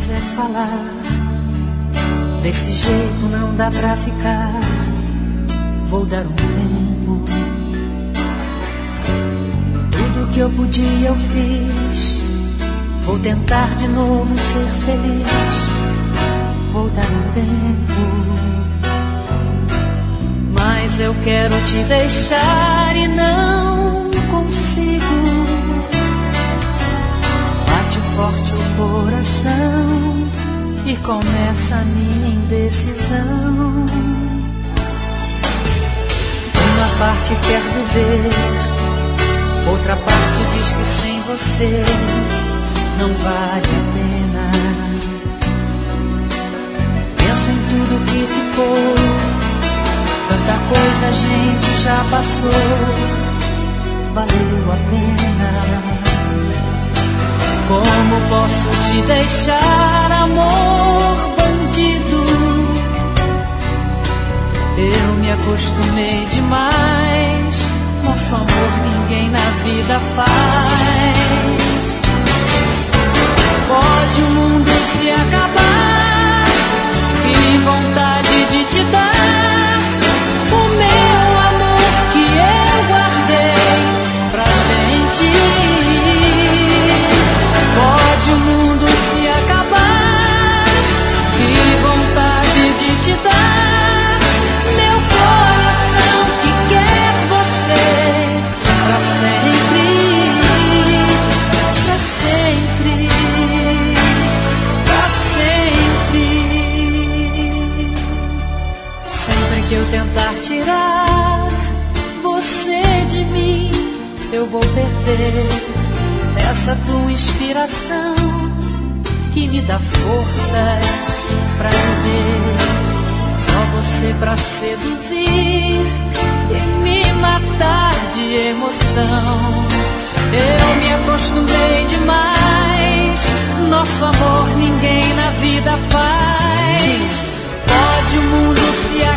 quiser falar, desse jeito não dá pra ficar. Vou dar um tempo. Tudo que eu podia eu fiz. Vou tentar de novo ser feliz. Vou dar um tempo. Mas eu quero te deixar e não consigo. Bate forte o coração e começa a minha indecisão. Uma parte quer viver, outra parte diz que sem você não vale a pena. Penso em tudo que ficou, tanta coisa a gente já passou, valeu a pena. Como posso te deixar, amor bandido? Eu me acostumei demais, nosso amor ninguém na vida faz. Pode o mundo se acabar, que vontade de te dar o meu amor que eu guardei pra gente. Pode o mundo se acabar, que vontade de te dar meu coração que quer você pra sempre, pra sempre, pra sempre. Sempre que eu tentar tirar você de mim, eu vou perder essa tua inspiração que me dá forças pra viver. Só você pra seduzir e me matar de emoção. Eu me acostumei demais, nosso amor ninguém na vida faz. Pode o mundo se